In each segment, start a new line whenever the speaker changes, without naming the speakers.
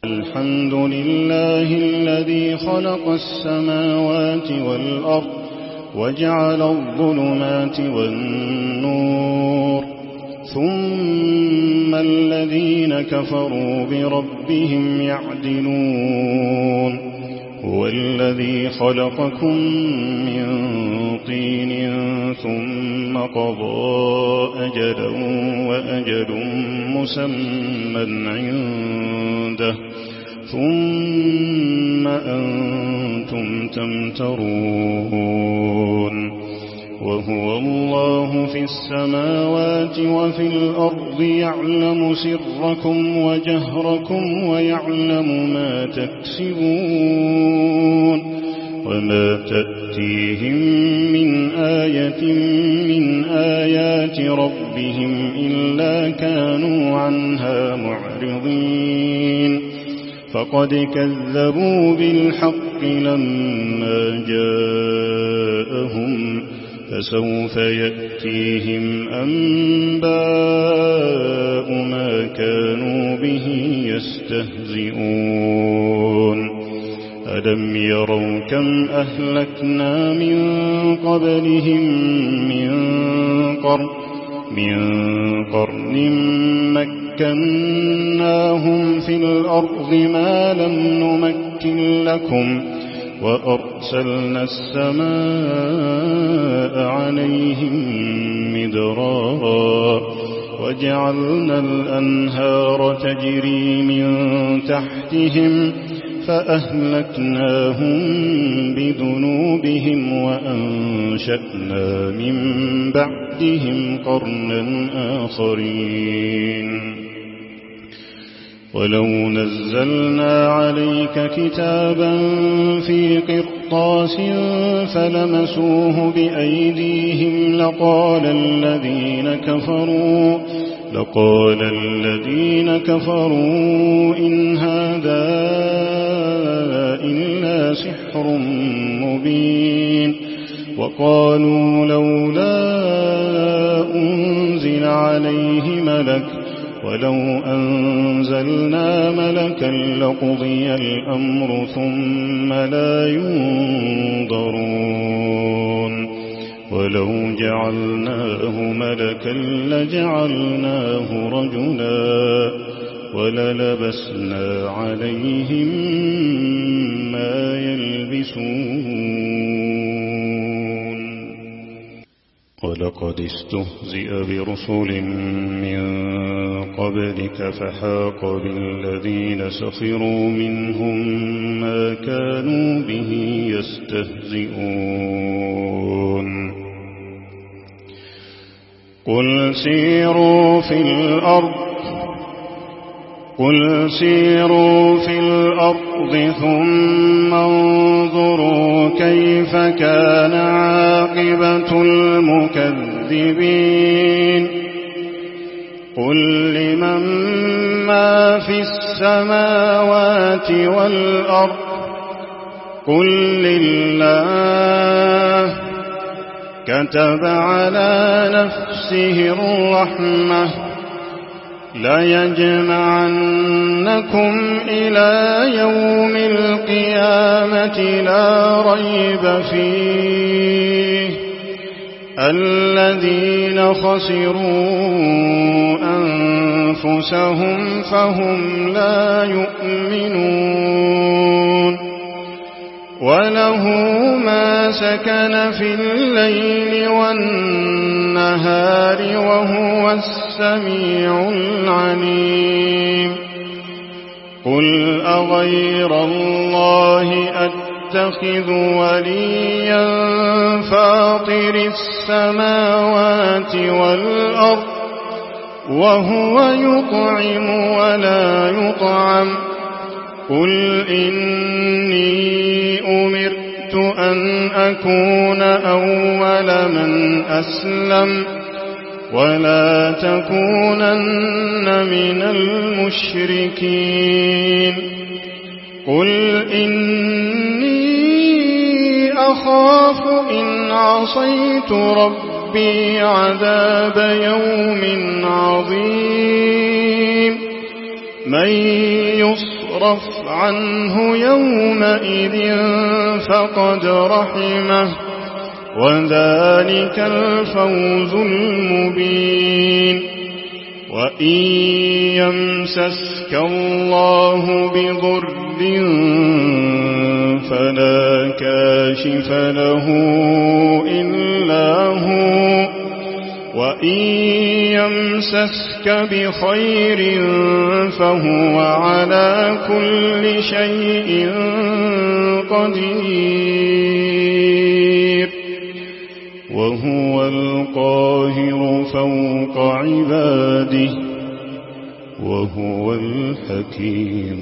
الحمد لله الذي خلق السماوات والأرض وجعل الظلمات والنور، ثم الذين كفروا بربهم يعدلون. هو الذي خلقكم من طين ثم قضى أجلا وأجل مسمى عنده، ثم أنتم تمترون. وهو الله في السماوات وفي الأرض، يعلم سركم وجهركم ويعلم ما تكسبون. وما تأتيهم من آية من آيات ربهم إلا كانوا عنها معرضين. فقد كذبوا بالحق لما جاءهم، فسوف يأتيهم أنباء ما كانوا به يستهزئون. ألم يروا كم أهلكنا من قبلهم من قرن مكناهم في الأرض ما لم نمكن لكم، وأرسلنا السماء عليهم مدرارا، وجعلنا الأنهار تجري من تحتهم، فأهلكناهم بذنوبهم وأنشأنا من بعدهم قرنا آخرين. ولو نزلنا عليك كتابا في قرطاس فلمسوه بأيديهم لقال الذين كفروا إن هذا إلا سحر مبين. وقالوا لولا أنزل عليه ملك، ولو أنزلنا ملكا لقضي الأمر ثم لا ينظرون. ولو جعلناه ملكا لجعلناه رجلا، وللبسنا عليهم ما يلبسون. ولقد استهزئ برسل من قبلك فحاق بالذين سخروا منهم ما كانوا به يستهزئون. قل سيروا في الأرض ثم انظروا كيف كان عاقبة المكذبين. قل لمن ما في السماوات والأرض، قل لله. كتب على نفسه الرحمة ليجمعنكم إلى يوم القيامة لا ريب فيه، الذين خسروا أنفسهم فهم لا يؤمنون. وله ما سكن في الليل والنهار وهو السميع العليم. قل أغير الله أتخذ وليا فاطر السماوات والأرض وهو يطعم ولا يطعم. قل إني أمرت أن أكون أول من أسلم ولا تكونن من المشركين. قل إني أخاف إن عصيت ربي عذاب يوم عظيم. من يصرف يصرف عنه يومئذ فقد رحمه وذلك الفوز المبين وإن يمسسك الله بضر فلا كاشف له إلا هو وإن يمسسك بخير فهو على كل شيء قدير وهو القاهر فوق عباده وهو الحكيم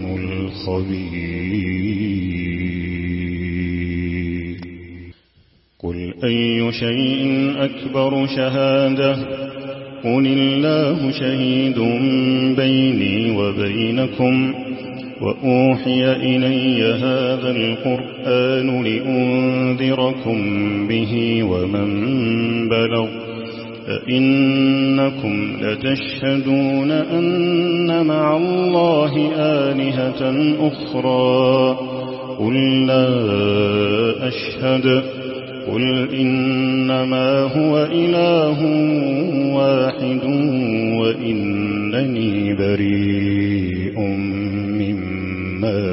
الخبير قل أي شيء أكبر شهادة قل الله شهيد بيني وبينكم وأوحي إلي هذا القرآن لأنذركم به ومن بلغ أئنكم لتشهدون أن مع الله آلهة أخرى قل لا أشهد قل إنما هو إله واحد وإنني بريء مما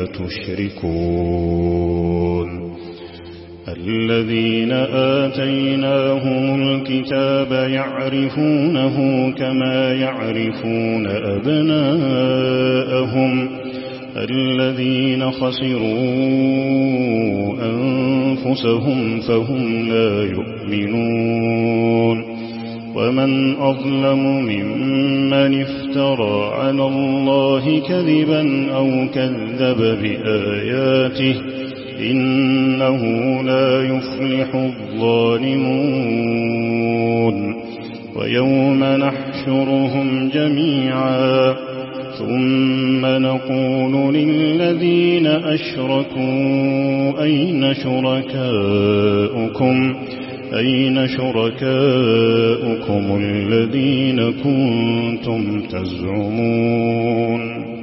تشركون الذين آتيناهم الكتاب يعرفونه كما يعرفون أبناءهم الذين خسروا أنفسهم فهم لا يؤمنون ومن أظلم ممن افترى على الله كذبا أو كذب بآياته إنه لا يفلح الظالمون ويوم نحشرهم جميعا ثم نقول للذين أشركوا أين شركاؤكم الذين كنتم تزعمون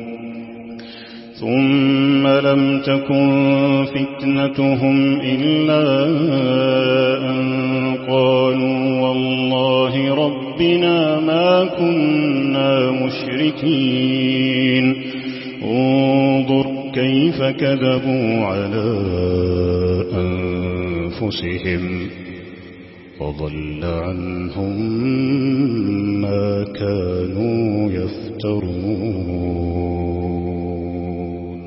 ثم لم تكن فتنتهم إلا أن قالوا والله ربنا ما كنا مشركين انظر كيف كذبوا على أنفسهم وضل عنهم ما كانوا يفترون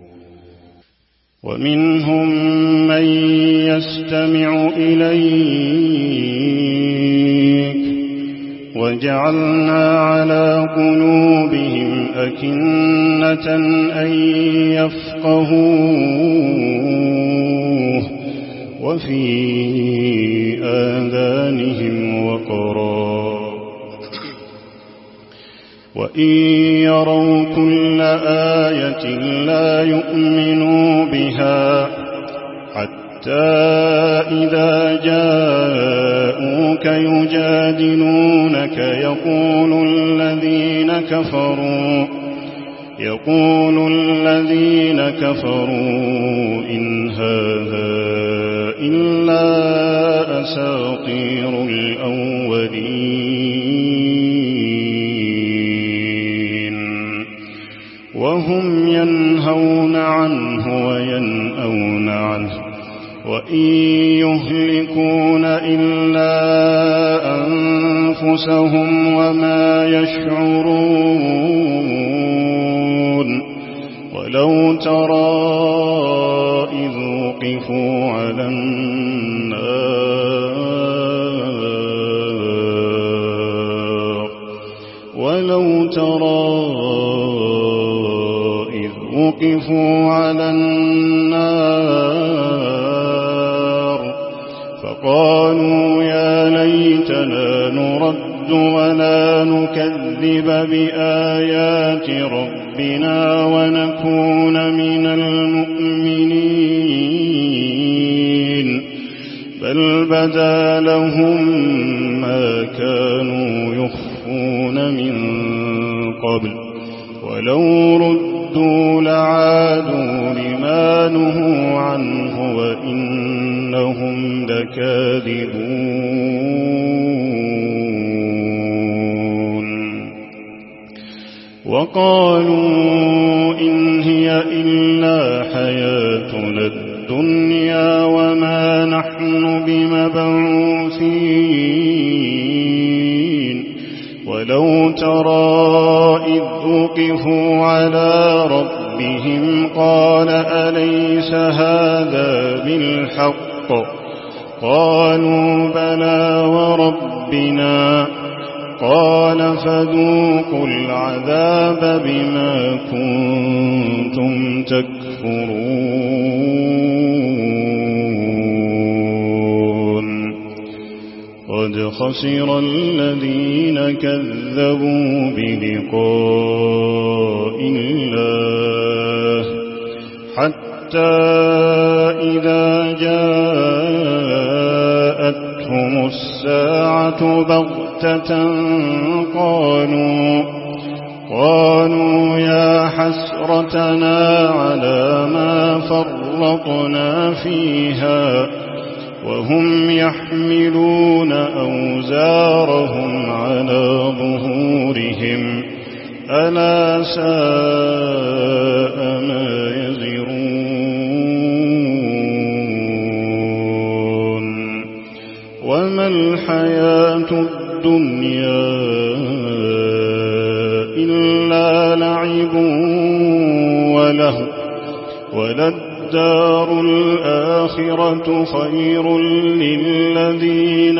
ومنهم من يستمع إليك وجعلنا على قلوبهم أكنة أن يفقهوه وفي آذانهم وقرا وإن يروا كل آية لا يؤمنوا بها حتى إذا جاءوك يجادلونك يقول الذين كفروا إن هذا إلا أساطير الأولين وهم ينهون عنه وينأون عنه وإن يهلكون إلا أنفسهم وما يشعرون ولو ترى إذ وقفوا على النار فقالوا يا ليتنا نرد ولا نكذب بآيات ربنا ونكون من المؤمنين بل بدا لهم ما كانوا يخفون من قبل ولو ردوا لعادوا لما نهوا عنه وإنهم لكاذبون. وقالوا إن هي إلا حياتنا الدنيا وما نحن بمبعوثين. ولو ترى إذ وقفوا على ربهم قال أليس هذا بالحق؟ قالوا بلى وربنا. قال فذوقوا العذاب بما كنتم تكفرون. قد خسر الذين كذبوا بلقاء الله حتى إذا جاءتهم الساعة بغتة قالوا يا حسرتنا على ما فرطنا فيها وهم يحملون أوزارهم على ظهورهم ألا ساء ما يزرون. وما الحياة الدنيا إلا لعب ولهو وللدار الآخرة خير للذين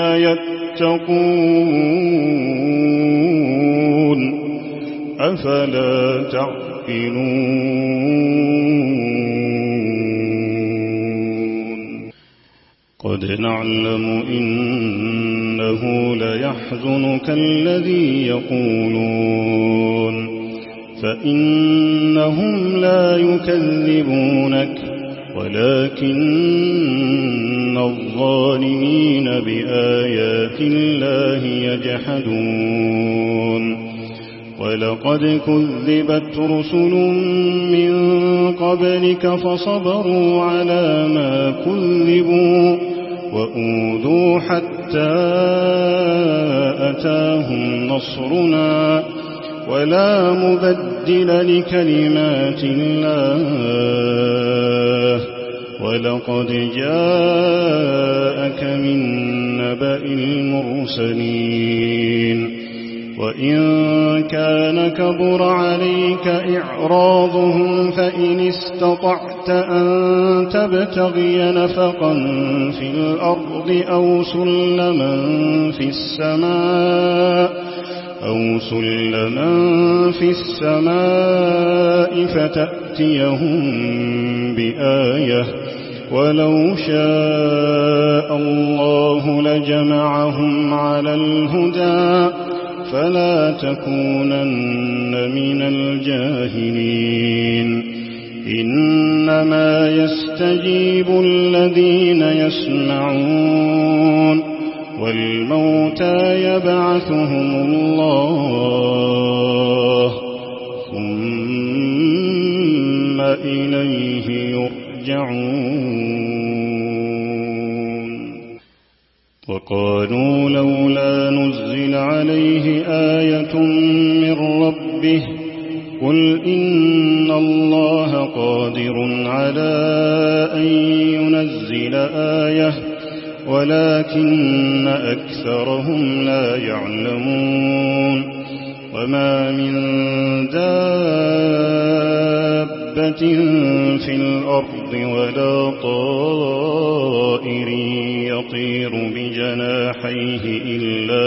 يتقون أفلا تعقلون. قد نعلم إنه ليحزنك الذي يقولون فإنهم لا يكذبونك ولكن الظالمين بآيات الله يجحدون. ولقد كذبت رسل من قبلك فصبروا على ما كذبوا وأوذوا حتى أتاهم نصرنا ولا مبدل لكلمات الله. ولقد جاءك من نبأ المرسلين. وإن كان كبر عليك إعراضهم فإن استطعت أن تبتغي نفقا في الأرض أو سلما في السماء فتأتيهم بآية ولو شاء الله لجمعهم على الهدى فلا تكونن من الجاهلين. إنما يستجيب الذين يسمعون والموتى يبعثهم الله ثم إليه يرجعون. وقالوا لولا نزل عليه آية من ربه قل إن الله قادر على أن ينزل آية ولكن أكثرهم لا يعلمون. وما من دابة في الأرض ولا طائر يطير بجناحيه إلا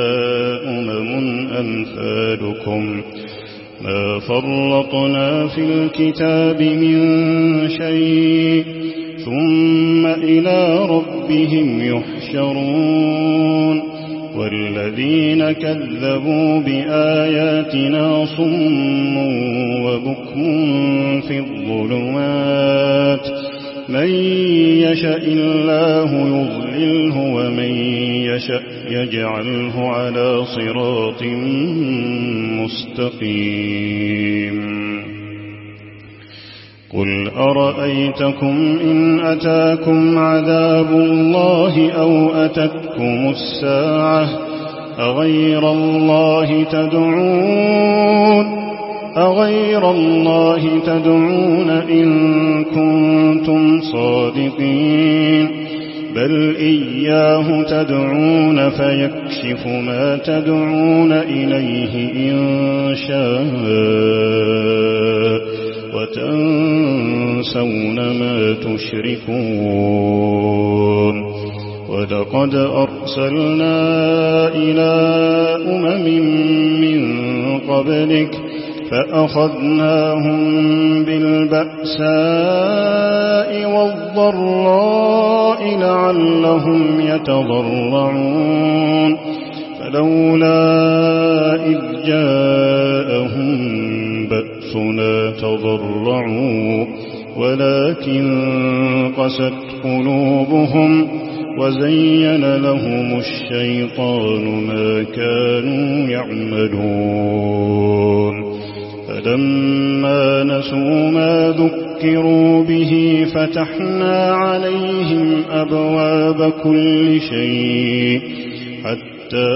أمثالكم ما فرطنا في الكتاب من شيء ثم إلى ربهم يحشرون. والذين كذبوا بآياتنا صم وبكم في الظلمات من يشاء الله يضلله ومن يشاء يجعله على صراط مستقيم. قل أرأيتكم إن أتاكم عذاب الله أو أتتكم الساعة أغير الله تدعون إن كنتم صادقين بل إياه تدعون فيكشف ما تدعون إليه إن شاء وتنسون ما تشركون ولقد أرسلنا إلى من قبلك فأخذناهم بالبأساء والضراء لعلهم يتضرعون فلولا إذ جاءهم بأسنا تضرعوا ولكن قست قلوبهم وزين لهم الشيطان ما كانوا يعملون فلما نسوا ما ذكروا به فتحنا عليهم أبواب كل شيء حتى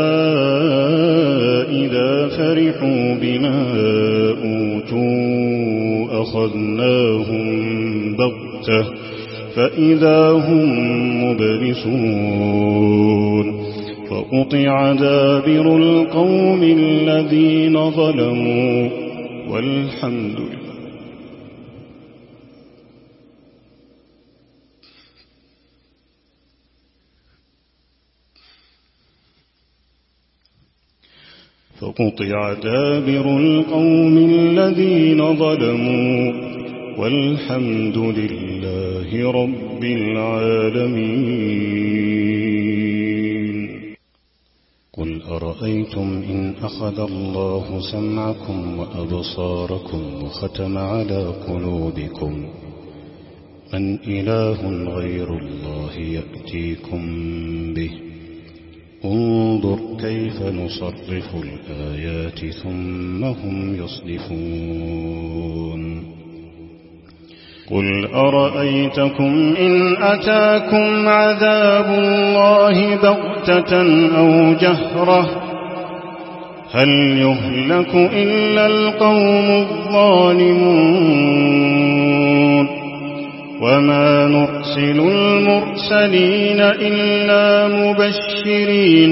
إذا فرحوا بما أوتوا أخذناهم بغتة فإذا هم مبلسون فقطع دابر القوم الذين ظلموا والحمد لله. فقطع دابر القوم الذين ظلموا والحمد لله رب العالمين. قل أرأيتم إن أخذ الله سمعكم وأبصاركم وختم على قلوبكم من إله غير الله يأتيكم به انظر كيف نصرف الآيات ثم هم يصدفون. قل أرأيتكم إن أتاكم عذاب الله بغتة أو جهرة هل يهلك إلا القوم الظالمون وما نرسل المرسلين إلا مبشرين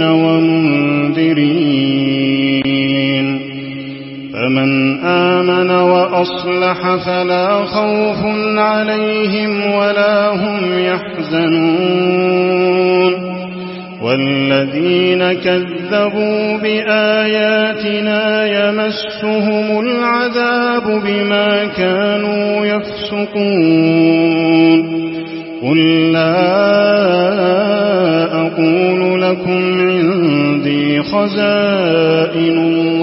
ومنذرين فمن آمن وأصلح فلا خوف عليهم ولا هم يحزنون والذين كذبوا بآياتنا يمسهم العذاب بما كانوا يفسقون. قل لا أقول لكم عندي خزائن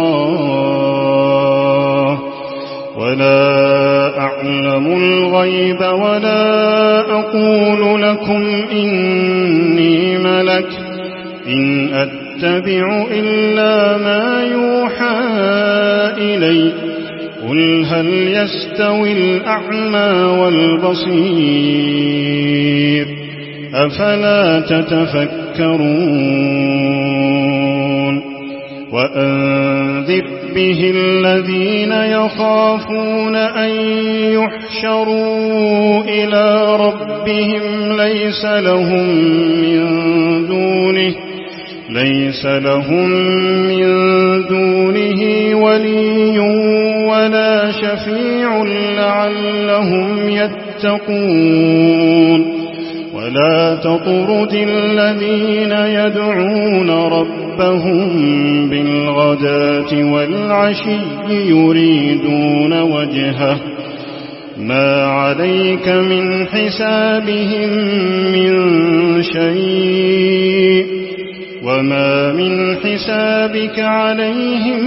الله ولا أعلم الغيب ولا أقول لكم إني ملك إن أتبع إلا ما يوحى إلي قل هل يستوي الأعمى والبصير أفلا تتفكرون. وأنذر به الذين يخافون أن يحشروا إلى ربهم ليس لهم من دونه ولي ولا شفيع لعلهم يتقون. ولا تطرد الذين يدعون ربهم بالغداة والعشي يريدون وجهه ما عليك من حسابهم من شيء وما من حسابك عليهم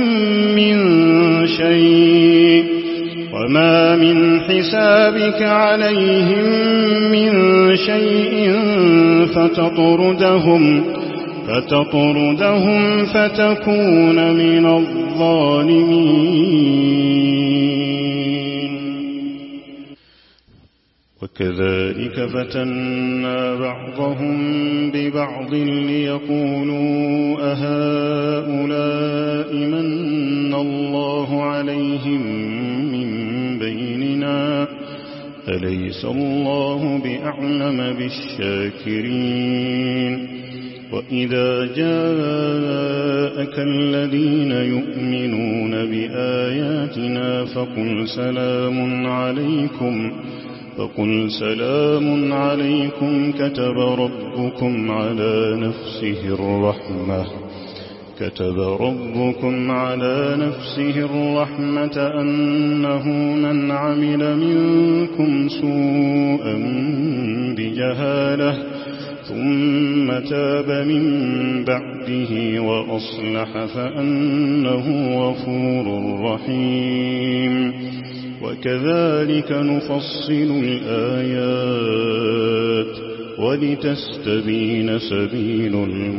من شيء فتطردهم فتكون من الظالمين. وكذلك فتنا بعضهم ببعض ليقولوا أهؤلاء من الله عليهم من بيننا أليس الله بأعلم بالشاكرين وإذا جاءك الذين يؤمنون بآياتنا فقل سلام عليكم كتب ربكم على نفسه الرحمة أنه من عمل منكم سوءا بجهالة ثم تاب من بعده وأصلح فأنه غفور رحيم وكذلك نفصل الآيات ولتستبين سبيل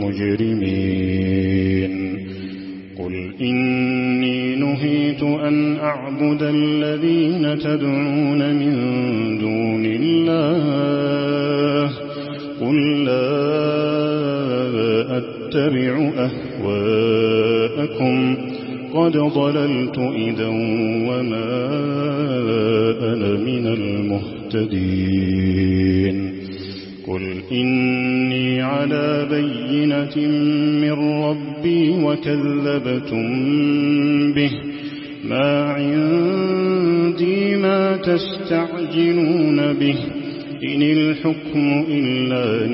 المجرمين قل إني نهيت أن أعبد الذين تدعون من دون الله قل لا أتبع أهواءكم قد ضللت إذا وما أنا من المهتدين قل إني على بينة من ربي وكذبتم به ما عندي ما تستعجلون به إن الحكم إلا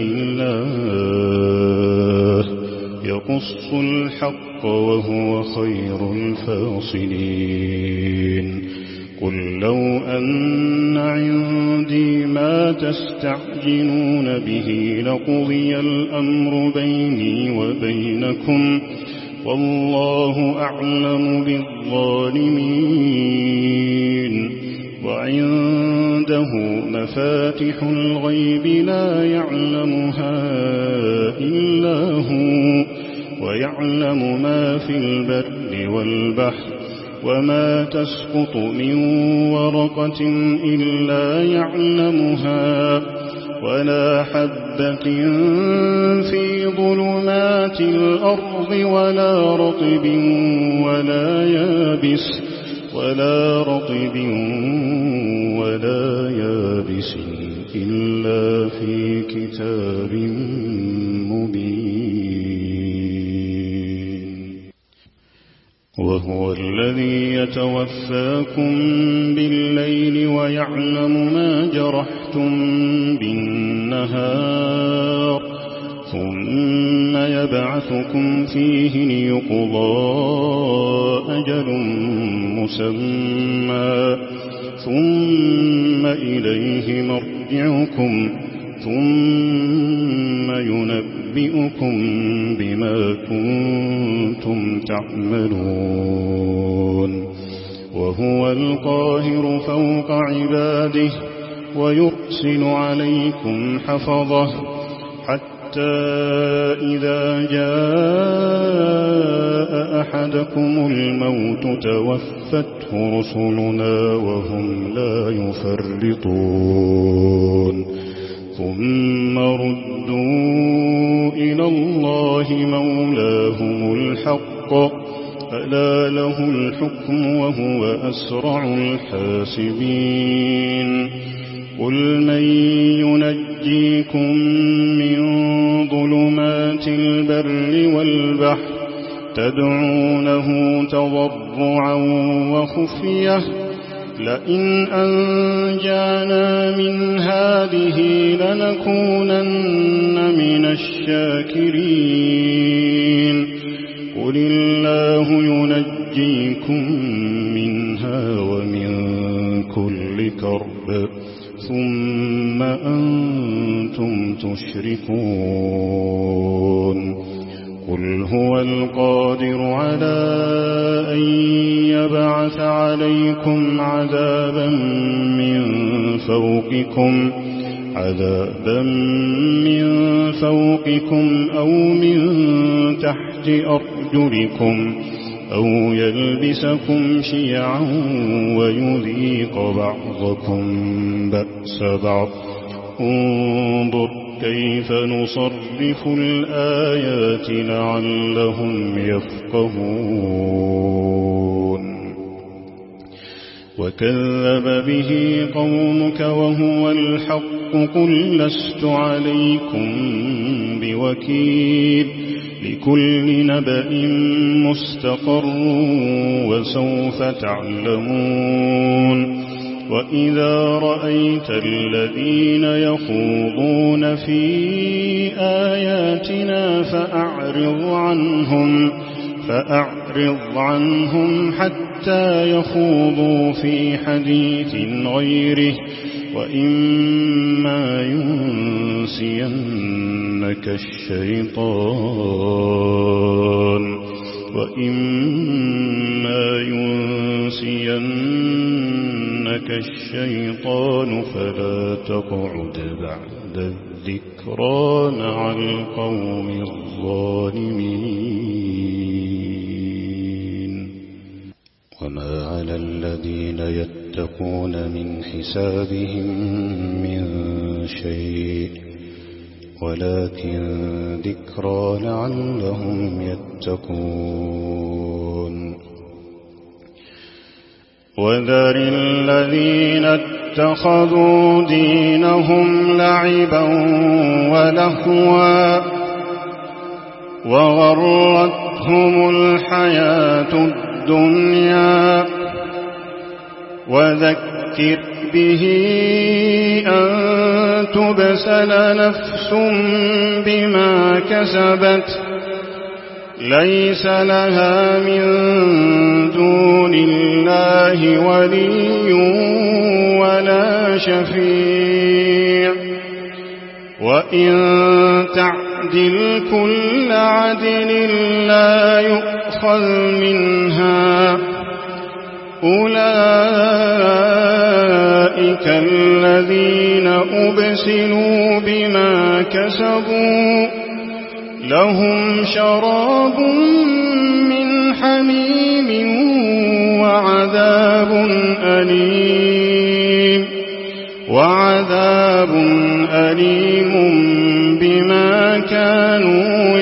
لله يقص الحق وهو خير الفاصلين قل لو أن عندي ما تستعجلون به لقضي الأمر بيني وبينكم والله أعلم بالظالمين وعنده مفاتح الغيب لا يعلمها إلا هو ويعلم ما في البر والبحر وما تسقط من ورقة إلا يعلمها ولا حبة في ظلمات الأرض ولا رطب ولا يابس إلا في كتاب مبين وهو الذي يتوفاكم بالليل ويعلم ما جرحتم بالنهار ثم يبعثكم فيه ليقضى أجل مسمى ثم إليه مرجعكم ثم ينبئكم بما كنتم تعملون وهو القاهر فوق عباده ويرسل عليكم حفظه حتى إذا جاء أحدكم الموت توفته رسلنا وهم لا يفرطون ثم ردوا إلى الله مولاهم الحق ألا له الحكم وهو أسرع الحاسبين قل من ينجيكم من ظلمات البر والبحر تدعونه تضرعا وخفية لئن أنجانا من هذه لنكونن من الشاكرين قل الله ينجيكم منها ومن كل كرب ثم أنتم تشركون قل هو القادر على أن يبعث عليكم عذابا من فوقكم أو من تحت أرجلكم أو يلبسكم شيعا ويذيق بعضكم بأس بعض. انظر كيف نصرف الآيات لعلهم يفقهون. وكذب به قومك وهو الحق قل لست عليكم بوكيل لكل نبأ مستقر وسوف تعلمون. وإذا رأيت الذين يخوضون في آياتنا فأعرض عنهم حتى يخوضوا في حديث غيره وإما ينسينك الشيطان فلا تقعد بعد الذكرى مع القوم الظالمين. وما على الذين يتقون من حسابهم من شيء ولكن ذكرى لعلهم يتقون. وذر الذين اتخذوا دينهم لعبا ولهوا وغرتهم الحياة الدنيا وذكر به أن تبسل نفس بما كسبت ليس لها من دون الله ولي ولا شفيع وإن تعدل كل عدل لا يؤخذ منها أولئك الذين أبسلوا بما كسبوا لهم شراب من حميم وعذاب أليم بما كانوا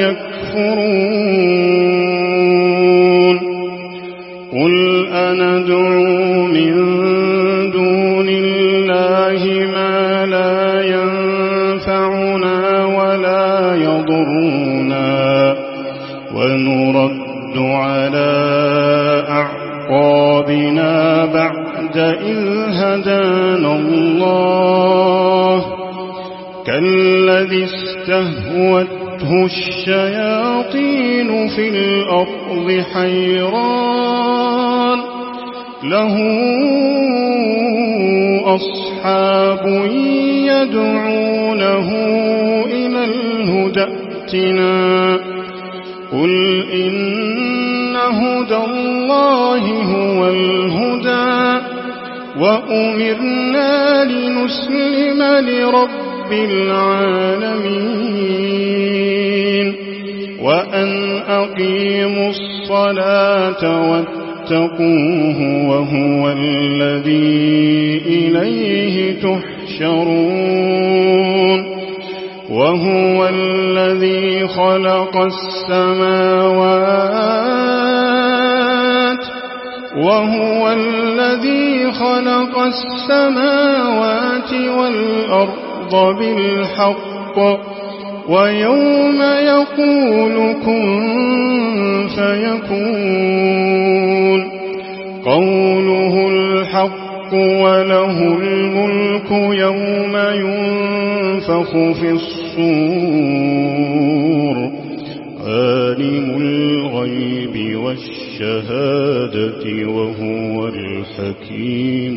يكفرون. قل أندعو من دون الله ما لا ينفعنا ولا يضرنا ونرد على أعقابنا بعد إذ هدانا الله كالذي استهوته الشياطين في الأرض حيران له أصحاب يدعونه إلى الهدى ائتنا قل إن هدى الله هو الهدى وأمرنا لنسلم لرب العالمين وأن أقيموا الصلاة واتقوه وهو الذي إليه تحشرون. وهو الذي خلق السماوات والأرض بالحق ويوم يقول كن فيكون قوله الحق وله الملك يوم ينفخ في الصور عالم الغيب والشهادة وهو الحكيم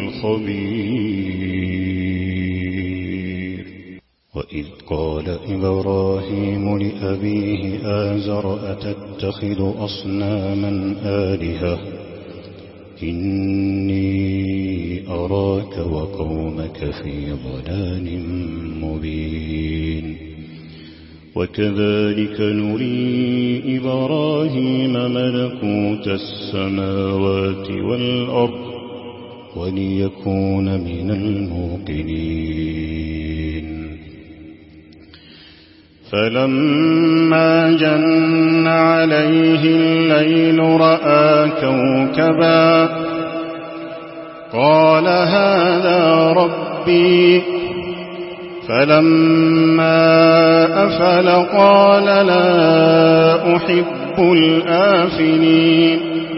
الخبير. وإذ قال إبراهيم لأبيه آزر أتتخذ أصناما آلهة إني أراك وقومك في ضلال مبين. وكذلك نري إبراهيم ملكوت السماوات والأرض وليكون من الموقنين. فلما جن عليه الليل رأى كوكبا قال هذا ربي، فلما أفل قال لا أحب الآفلين.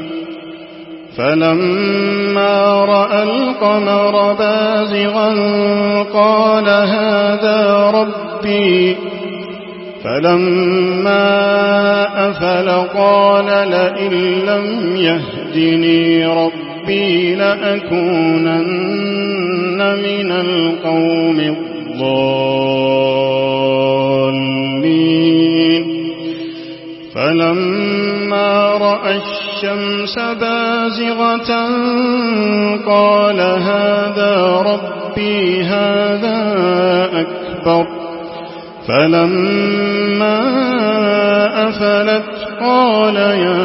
فلما رأى القمر بازغا قال هذا ربي، فلما أفل قال لئن لم يهدني ربي لأكونن من القوم الضالين. فلما رأى الشمس بازغة قال هذا ربي هذا أكبر. فلما أفلت قال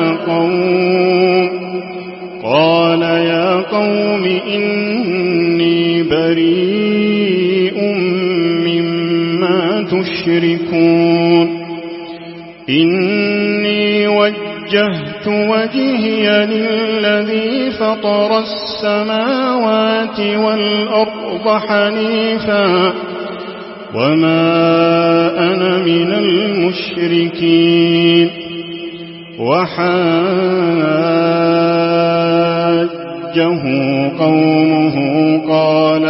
يا قوم إني بريء مما تشركون. إني وجهت وجهي للذي فطر السماوات والأرض حنيفا وما أنا من المشركين. وحاجه قومه قال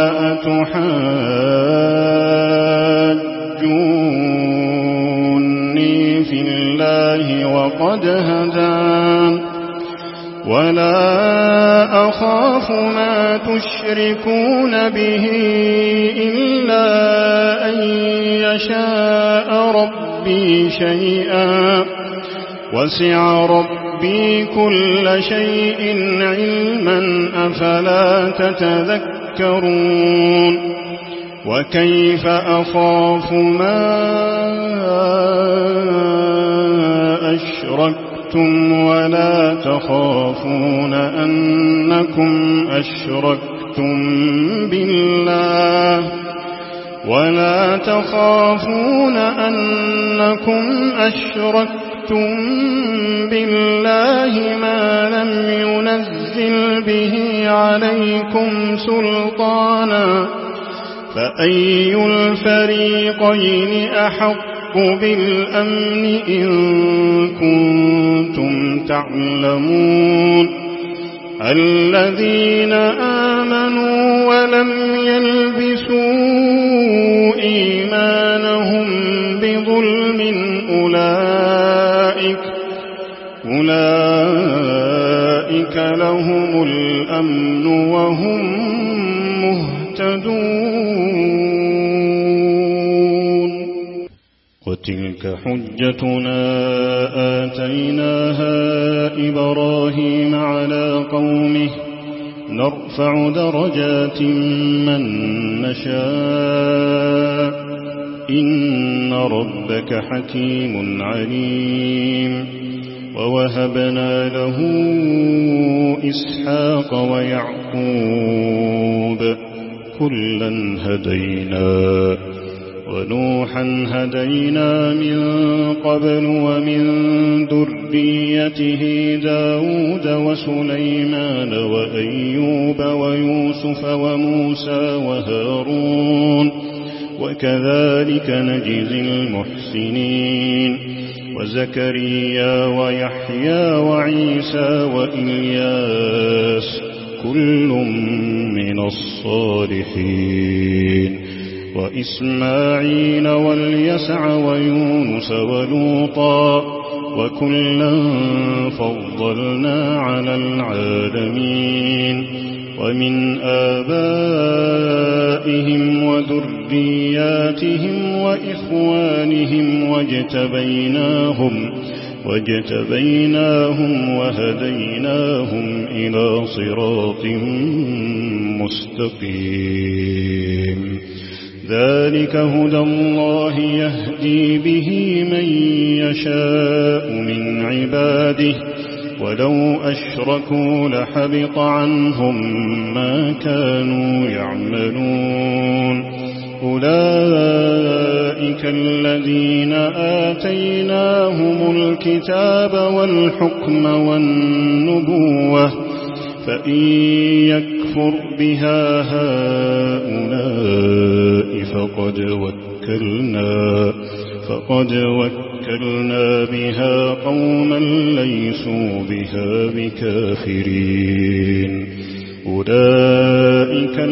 أتحاجوني في الله وقد هدان ولا أخاف ما تشركون به إلا أن يشاء ربي شيئا وسع ربي كل شيء علما أفلا تتذكرون. وكيف أخاف ما أشركتم ولا تخافون أنكم أشركتم بالله ما لم ينزل به عليكم سلطانا فأي الفريقين أحق بالأمن إن كنتم تعلمون. الذين آمنوا ولم يلبسوا إيمانهم بظلم أولئك لهم الأمن وهم مهتدون. وتلك حجتنا آتيناها إبراهيم على قومه نرفع درجات من نشاء إن ربك حكيم عليم. ووهبنا له إسحاق ويعقوب كلا هدينا ونوحا هدينا من قبل ومن ذريته داود وسليمان وأيوب ويوسف وموسى وهارون وكذلك نجزي المحسنين وزكريا ويحيى وعيسى وإلياس كل من الصالحين وإسماعيل واليسع ويونس ولوطا وكلا فضلنا على العالمين. ومن آبائهم وذرياتهم وإخوانهم واجتبيناهم وهديناهم إلى صراط مستقيم. ذلك هدى الله يهدي به من يشاء من عباده ولو أشركوا لحبط عنهم ما كانوا يعملون أولئك الذين آتيناهم الكتاب والحكم والنبوة فإن يكفر بها هؤلاء فقد وكلنا بها قوما ليسوا بها بكافرين أولئك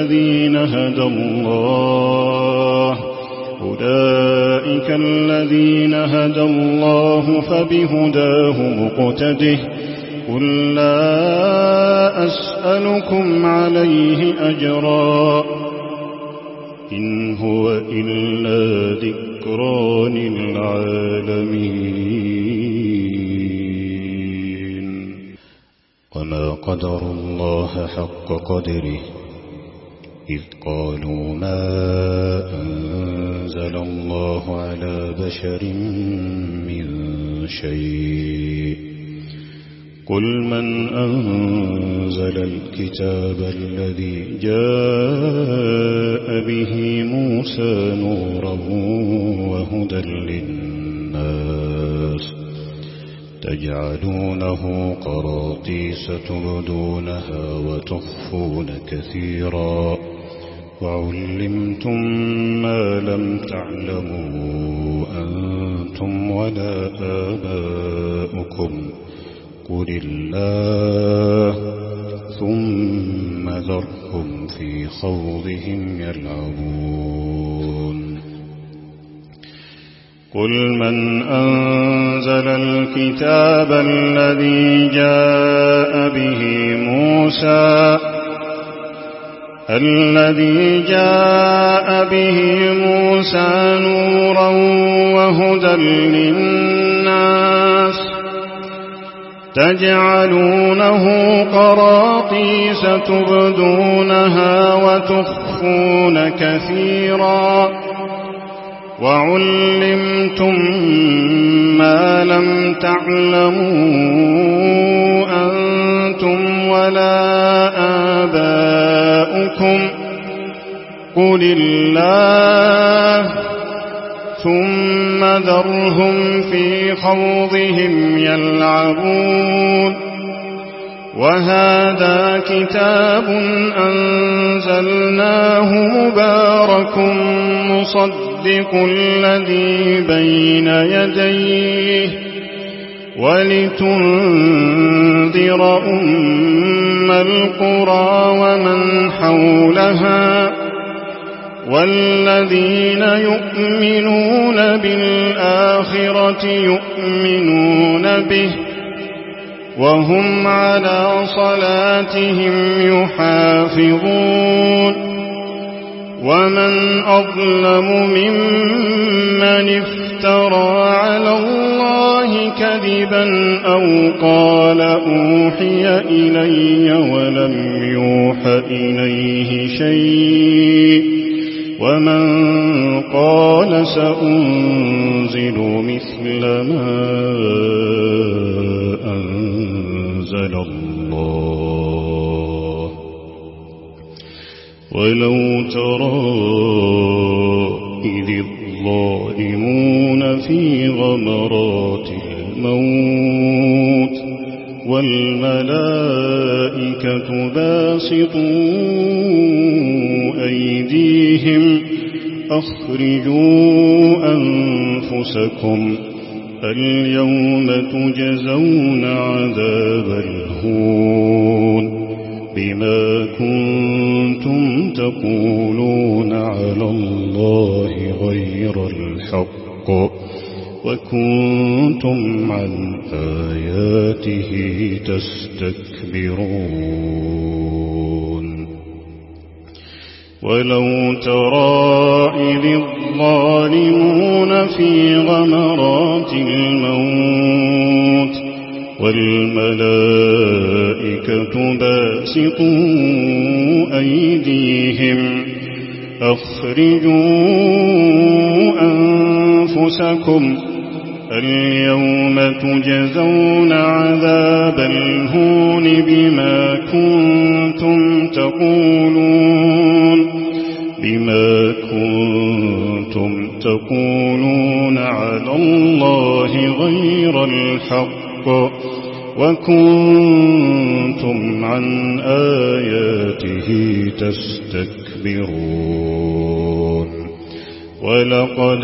الذين هدى الله فبهداه مقتده قل لا أسألكم عليه أجرا إن هو إلا ذكرى للعالمين وما قدر الله حق قدره إذ قالوا ما أنزل الله على بشر من شيء قل من أنزل الكتاب الذي جاء به موسى نورا وهدى للناس تجعلونه قراطيس تبدونها وتخفون كثيرا وعلمتم ما لم تعلموا أنتم ولا آباؤكم قل الله ثم ذرهم في خوضهم يلعبون قل من أنزل الكتاب الذي جاء به موسى نورا وهدى للناس تجعلونه قراطيس تبدونها وتخفون كثيرا وعلمتم ما لم تعلموا أنتم ولا آباؤكم قل الله ثم ذرهم في خوضهم يلعبون وهذا كتاب أنزلناه مبارك مصدق الذي بين يديه ولتنذر أم القرى ومن حولها والذين يؤمنون بالآخرة يؤمنون به وهم على صلاتهم يحافظون ومن أظلم ممن افترى على الله كذبا أو قال أوحي إلي ولم يوح إليه شيء ومن قال سأنزل مثل ما أنزل الله ولو ترى إذ الظالمون في غمرات الموت والملائكة باسطوا أيديهم أخرجوا أنفسكم اليوم تجزون عذاب الهون بما كنتم تقولون على الله غير الحق وكنتم عن آياته تستكبرون ولو ترى إذ الظالمون في غمرات الموت والملائكة باسطوا أيديهم أخرجوا أنفسكم اليوم تجزون عذاب الهون بما كنتم تقولون على الله غير الحق وكنتم عن آياته تستكبرون ولقد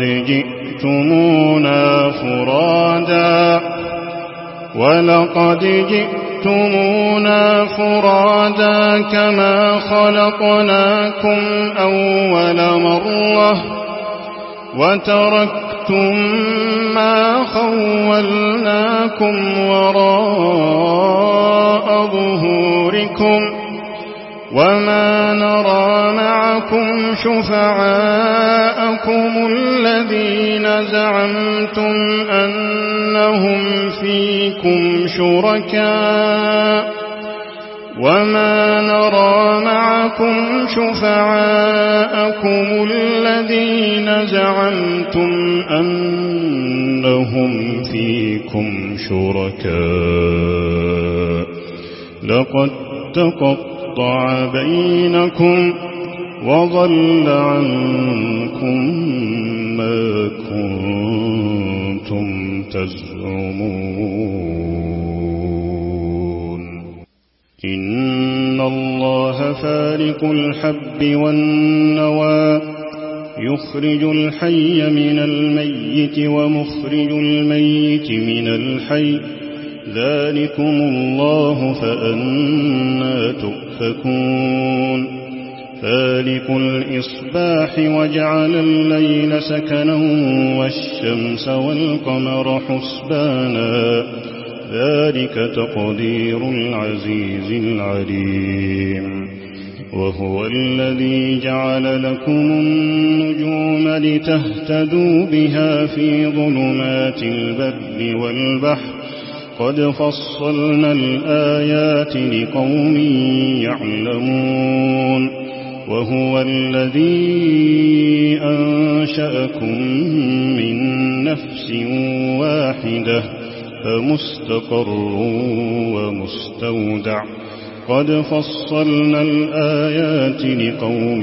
جئتمونا فرادا كما خلقناكم أول مرة وتركتم ما خولناكم وراء ظهوركم وما نرى معكم شفعاءكم الذين زعمتم أنهم فيكم شركاء لقد تقطع بينكم وضل عنكم ما كنتم تزعمون إن الله فالق الحب والنوى يخرج الحي من الميت ومخرج الميت من الحي ذلكم الله فأنى تؤفكون فالق الإصباح وجعل الليل سكنا والشمس والقمر حسبانا ذلك تقدير العزيز العليم وهو الذي جعل لكم النجوم لتهتدوا بها في ظلمات البر والبحر قد فصلنا الآيات لقوم يعلمون وهو الذي أنشأكم من نفس واحدة فمستقر ومستودع قد فصلنا الآيات لقوم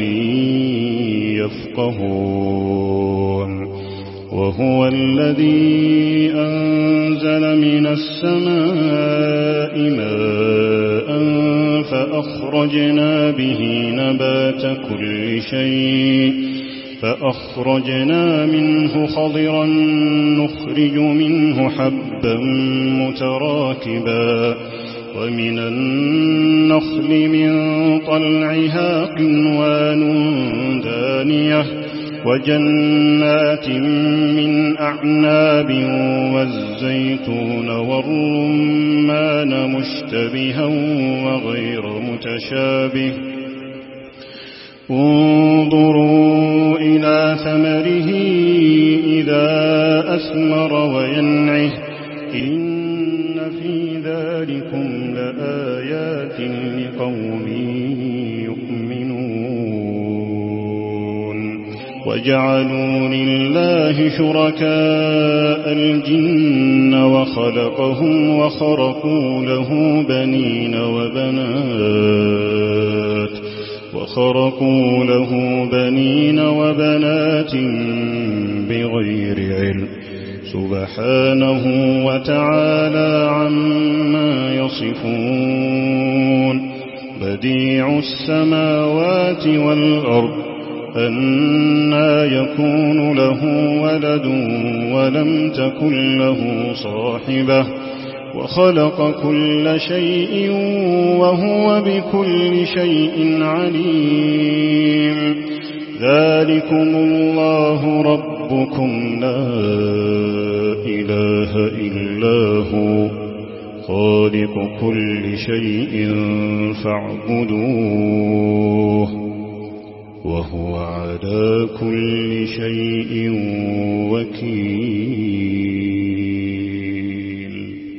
يفقهون وهو الذي أنزل من السماء ماء فأخرجنا به نبات كل شيء فأخرجنا منه خضرا نخرج منه حبا متراكبا ومن النخل من طلعها قنوان دانية وجنات من أعناب والزيتون والرمان مشتبها وغير متشابه انظروا إلى ثمره إذا أثمر وينعه إن في ذلكم لآيات لقوم يؤمنون وجعلوا لله شركاء الجن وخلقهم وخرقوا له بنين وبنات بغير علم سبحانه وتعالى عما يصفون بديع السماوات والأرض أنى يكون له ولد ولم تكن له صاحبة وخلق كل شيء وهو بكل شيء عليم ذلكم الله ربكم لا إله إلا هو خالق كل شيء فاعبدوه وهو على كل شيء وكيل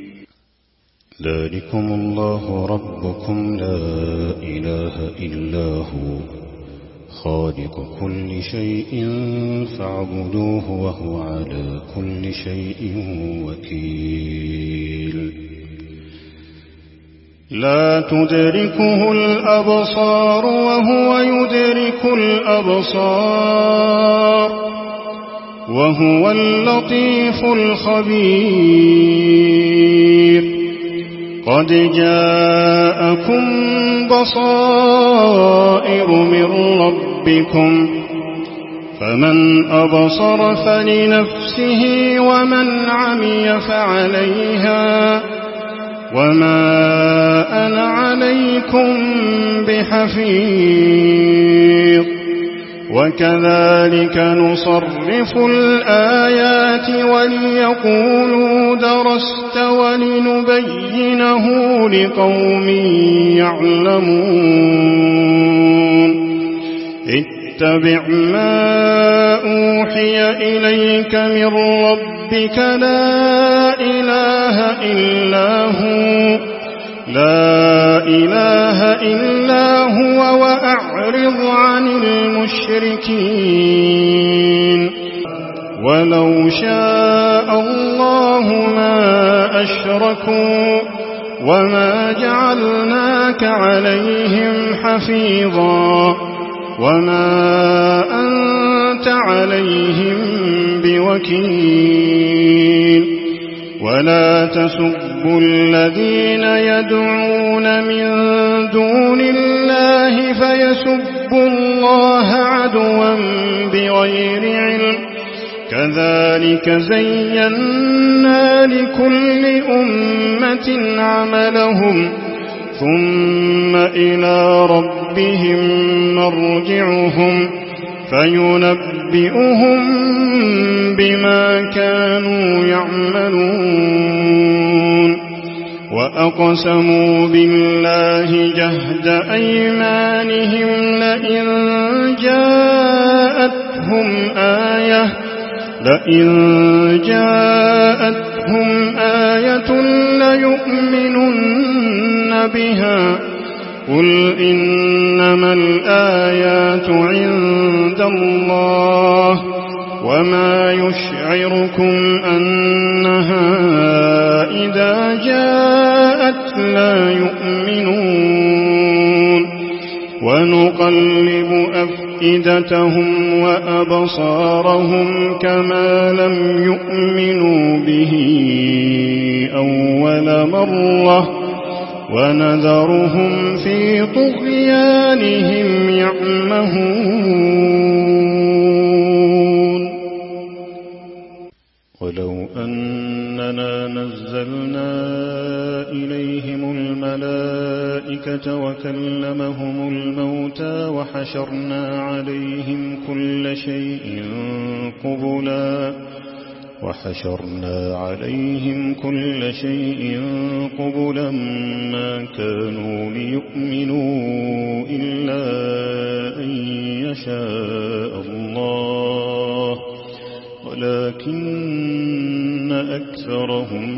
ذلكم الله ربكم لا إله إلا هو خالق كل شيء فاعبدوه وهو على كل شيء وكيل لا تدركه الأبصار وهو يدرك الأبصار وهو اللطيف الخبير قد جاءكم بصائر من ربكم فمن أبصر فلنفسه ومن عمي فعليها وما أنا عليكم بحفيظ وكذلك نصرف الآيات وليقولوا درست ولنبينه لقوم يعلمون اتبع ما أوحي إليك من ربك لا إله إلا هو وأعرض عن المشركين ولو شاء الله ما أشركوا وما جعلناك عليهم حفيظا وما أنت عليهم بوكيل ولا تسبوا الذين يدعون من دون الله فيسبوا الله عدوا بغير علم كذلك زينا لكل أمة عملهم ثم إلى ربهم مرجعهم فينبئهم بما كانوا يعملون وأقسموا بالله جهد أيمانهم لئن جاءتهم آية ليؤمنن بها قل إنما الآيات عند الله وما يشعركم أنها إذا جاءت لا يؤمنون ونقلب أفئدتهم وأبصارهم كما لم يؤمنوا به أول مرة ونذرهم في طغيانهم يعمهون ولو أننا نزلنا إليهم الملائكة وكلمهم الموتى وحشرنا عليهم كل شيء قبلا ما كانوا ليؤمنوا إلا أن يشاء الله ولكن أكثرهم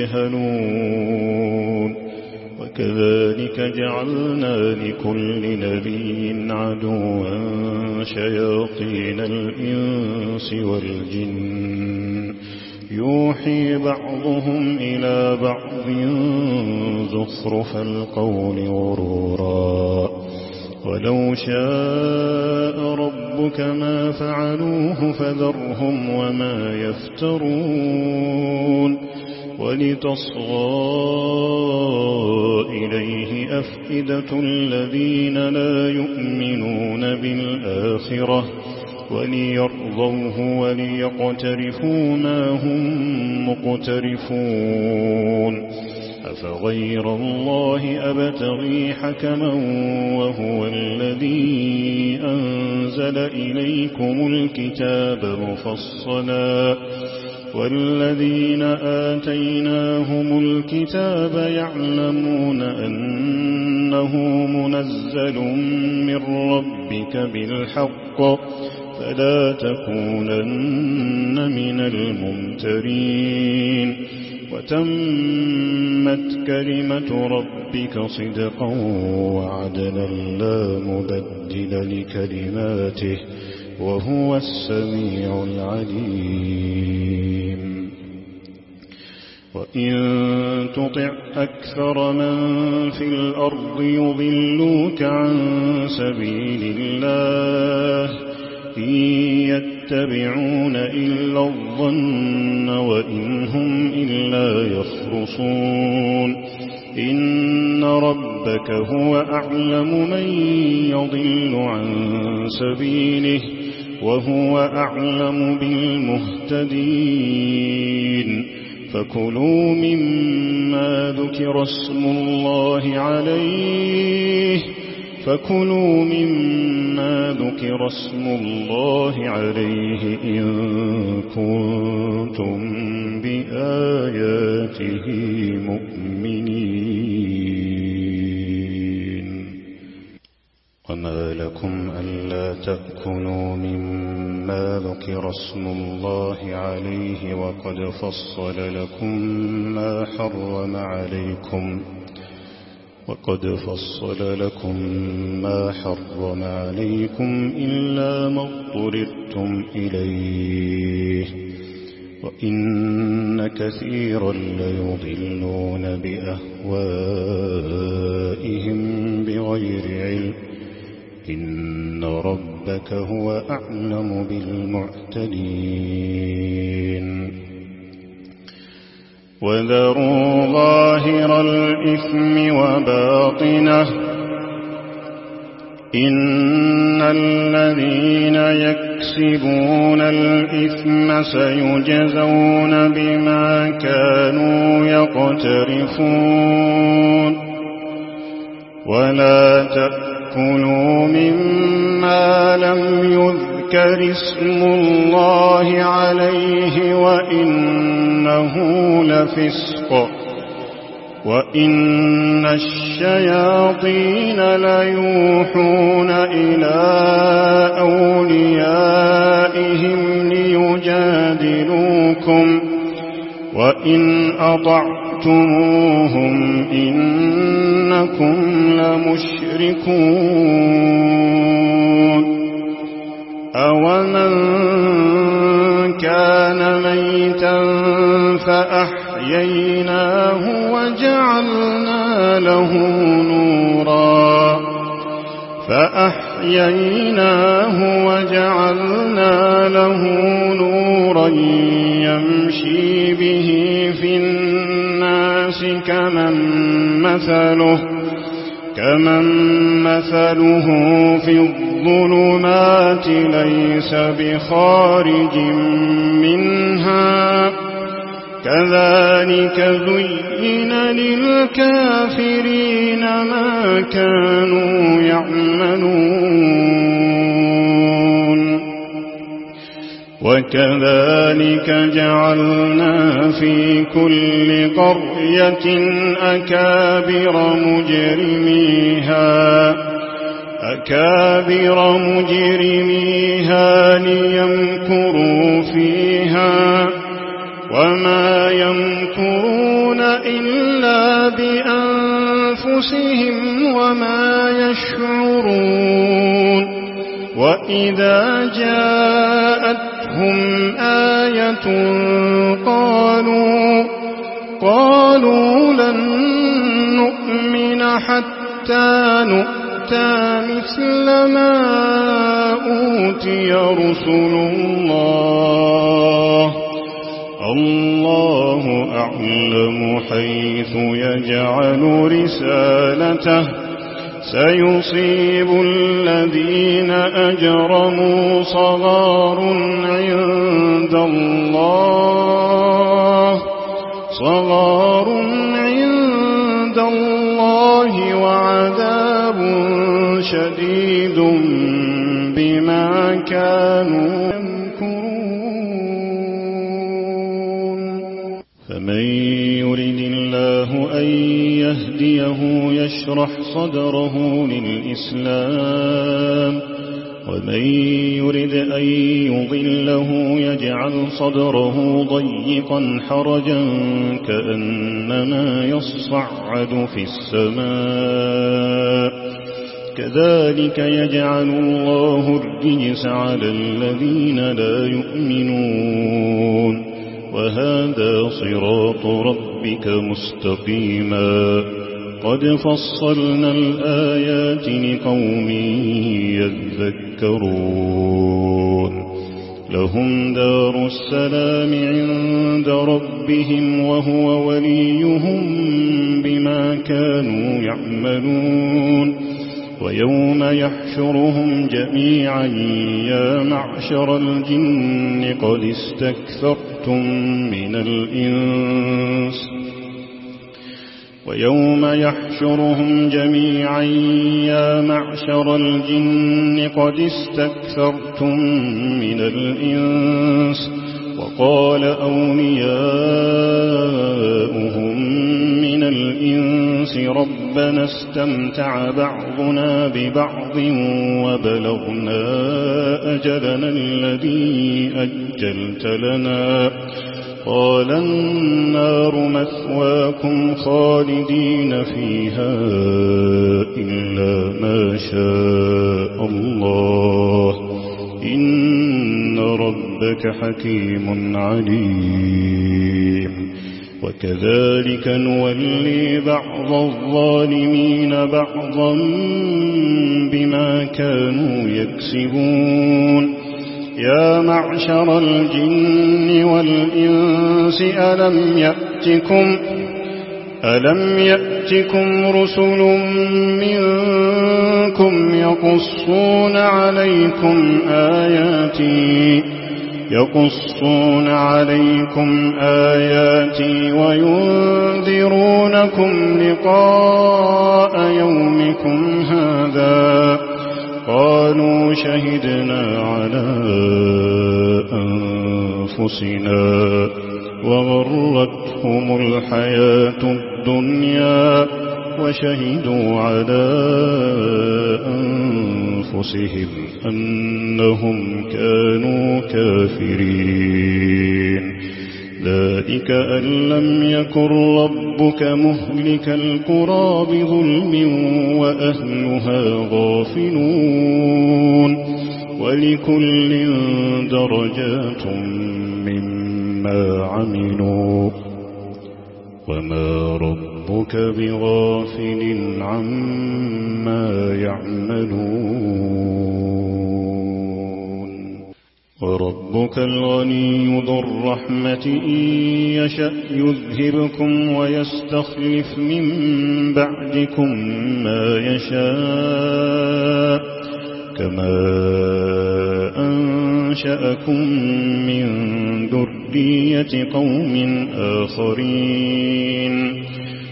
يجهلون وكذلك جعلنا لكل نبي عدوا شياطين الإنس والجن يوحي بعضهم إلى بعض زخرف القول غرورا ولو شاء ربك ما فعلوه فذرهم وما يفترون ولتصغى إليه أفئدة الذين لا يؤمنون بالآخرة وليرضوه وليقترفوا ما هم مقترفون أفغير الله أبتغي حكما وهو الذي أنزل إليكم الكتاب مفصلا والذين آتيناهم الكتاب يعلمون أنه منزل من ربك بالحق فلا تكونن من الممترين وتمت كلمة ربك صدقا وعدلا لا مبدل لكلماته وهو السميع العليم وإن تطع أكثر من في الأرض يضلوك عن سبيل الله إن يتبعون إلا الظن وإن هم إلا يخرصون إن ربك هو أعلم من يضل عن سبيله وهو أعلم بالمهتدين فكلوا مما ذكر اسم الله عليه إن كنتم بآياته مؤمنين وما لكم ألا تأكلوا مما ذكر اسم الله عليه وقد فصل لكم ما حرم عليكم إلا ما اضطررتم إليه وإن كثيرا ليضلون بأهوائهم بغير علم إن ربك هو أعلم بالمعتدين وذروا ظاهر الإثم وباطنه إن الذين يكسبون الإثم سيجزون بما كانوا يقترفون ولا تأكلوا مما لم يذكر اسم الله عليه وإنه لفسق وإن الشياطين ليوحون إلى أوليائهم ليجادلوكم وإن أطعتموهم إنكم لمشركون أومن كان ميتا فأحييناه وجعلنا له نورا يمشي به في الناس كمن مثله في الظلمات ليس بخارج منها كذلك زين للكافرين ما كانوا يعملون وكذلك جعلنا في كل قرية أكابر مجرميها ليمكروا فيها وما يمكرون إلا بأنفسهم وما يشعرون وإذا جاءتهم آية قالوا لن نؤمن حتى نؤتى مثل ما أوتي رسل الله أعلم حيث يجعل رسالته سيصيب الذين أجرموا صغار عند الله وعذاب شديد بما كانوا يمكرون فمن يرد الله أن يهديه يشرح صدره للإسلام ومن يرد أن يضله يجعل صدره ضيقا حرجا كأنما يصعد في السماء كذلك يجعل الله الرجس على الذين لا يؤمنون وهذا صراط ربك مستقيما قد فصلنا الآيات لقوم يذكرون لهم دار السلام عند ربهم وهو وليهم بما كانوا يعملون ويوم يحشرهم جميعا يا معشر الجن قد استكثرتم من الإنس ويوم يحشرهم جميعا يا معشر الجن قد استكثرتم من الإنس وقال أولياؤهم من الإنس ربنا استمتع بعضنا ببعض وبلغنا أجلنا الذي أجلت لنا قال النار مثواكم خالدين فيها إلا ما شاء الله إن ربك حكيم عليم وكذلك نولي بعض الظالمين بعضا بما كانوا يكسبون يا معشر الجن والإنس ألم يأتكم رسل منكم يقصون عليكم آياتي وينذرونكم لقاء يومكم هذا قالوا شهدنا على أنفسنا وغرتهم الحياة الدنيا وشهدوا على أنفسهم أنهم كانوا كافرين ذلك أن لم يكن ربك مهلك القرى بظلم وأهلها غافلون ولكل درجات مما عملوا وما ربك بغافل عما يعملون وربك الغني ذو الرحمة إن يشأ يذهبكم ويستخلف من بعدكم ما يشاء كما أنشأكم من ذرية قوم آخرين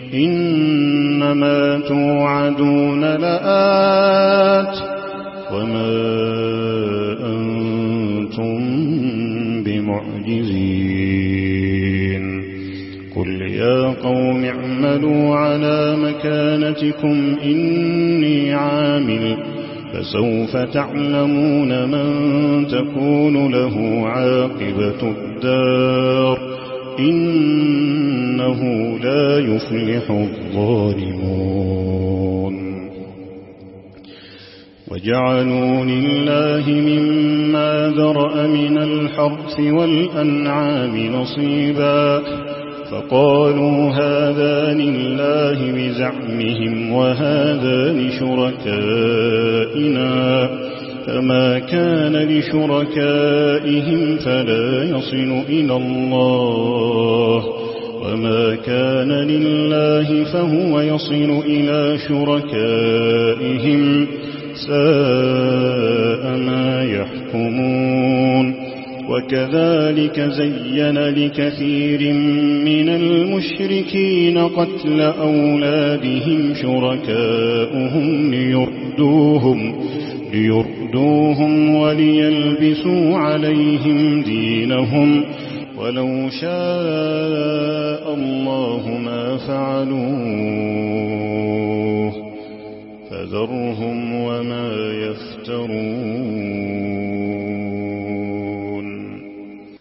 إنما توعدون لآت وما أنتم بمعجزين قل يا قوم اعملوا على مكانتكم إني عامل فسوف تعلمون من تكون له عاقبة الدار إنه لا يفلح الظالمون وجعلوا لله مما ذرأ من الحرث والأنعام نصيبا فقالوا هذا لله بزعمهم وهذا لشركائنا فما كان لشركائهم فلا يصل إلى الله وما كان لله فهو يصل إلى شركائهم ساء ما يحكمون وكذلك زين لكثير من المشركين قتل أولادهم شركاؤهم ليردوهم وليلبسوا عليهم دينهم ولو شاء الله ما فعلوه فذرهم وما يفترون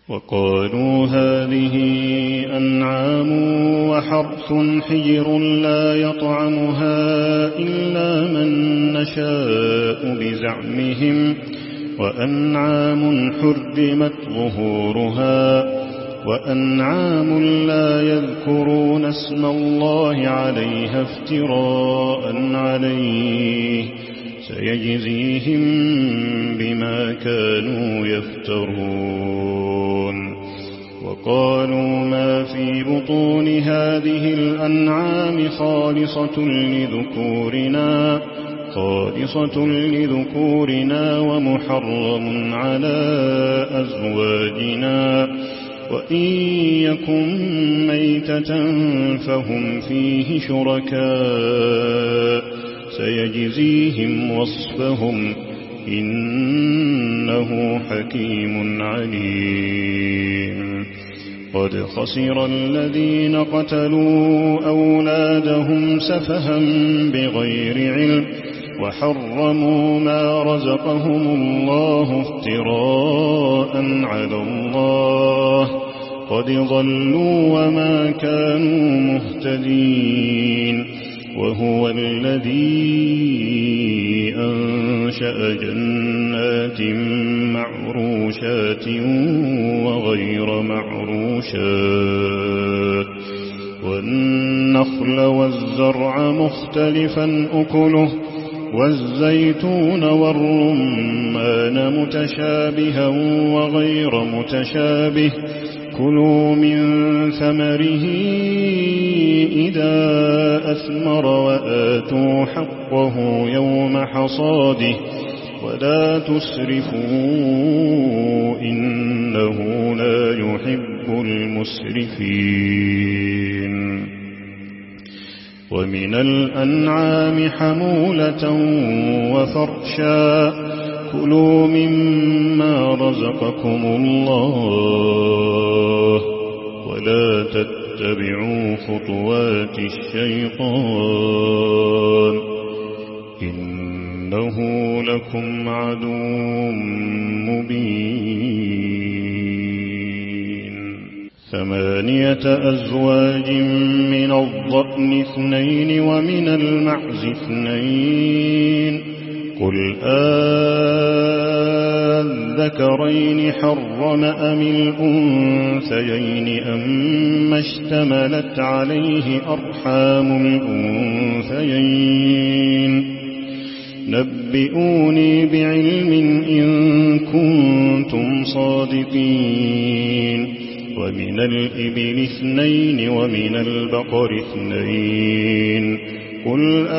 وقالوا هذه أنعام وحرث حجر لا يطعمها إلا من نشاء بزعمهم وأنعام حرمت ظهورها وأنعام لا يذكرون اسم الله عليها افتراء عليه سيجزيهم بما كانوا يفترون. وقالوا ما في بطون هذه الأنعام خالصة لذكورنا ومحرم على أزواجنا وإن يكن ميتة فهم فيه شركاء سيجزيهم وصفهم إنه حكيم عليم. قد خسر الذين قتلوا أولادهم سفها بغير علم وحرموا ما رزقهم الله افتراء على الله قد ضلوا وما كانوا مهتدين. وهو الذي أنشأ جنات معروشات وغير معروشات والنخل والزرع مختلفا أكله والزيتون والرمان متشابها وغير متشابه كلوا من ثمره إذا أثمر وآتوا حقه يوم حصاده ولا تسرفوا إنه لا يحب المسرفين. ومن الأنعام حمولة وفرشا كلوا مما رزقكم الله ولا تتبعوا خطوات الشيطان إنه لكم عدو مبين. 8 أزواج من الضأن 2 ومن المعز 2 قل الذكرين حرم أم الأنثيين أما اشتملت عليه أرحام الأنثيين نبئوني بعلم إن كنتم صادقين. ومن الإبل 2 ومن البقر 2 قل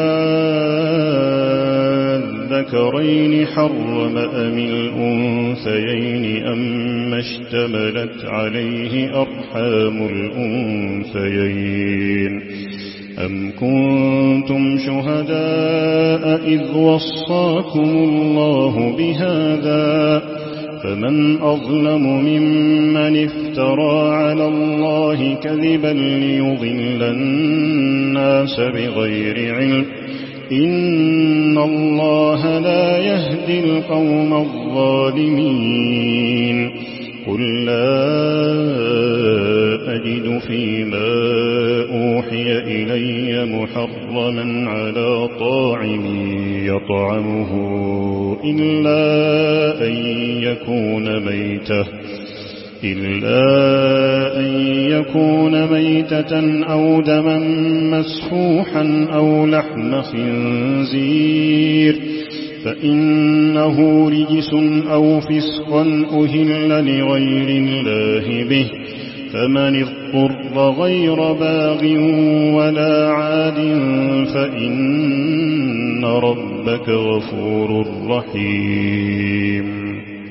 الذكرين حرم أم الأنثيين أما اشتملت عليه أرحام الأنثيين أم كنتم شهداء إذ وصاكم الله بهذا فمن أظلم ممن افترى على الله كذبا ليضل الناس بغير علم إن الله لا يهدي القوم الظالمين. قل لا أجد فيما أوحي إلي محرما على طاعم يطعمه إلا أن يكون ميتة أو دما مسفوحا أو لحم خنزير فإنه رجس أو فسقا أهل لغير الله به فمن اضطر غير باغ ولا عاد فإن ربك غفور رحيم.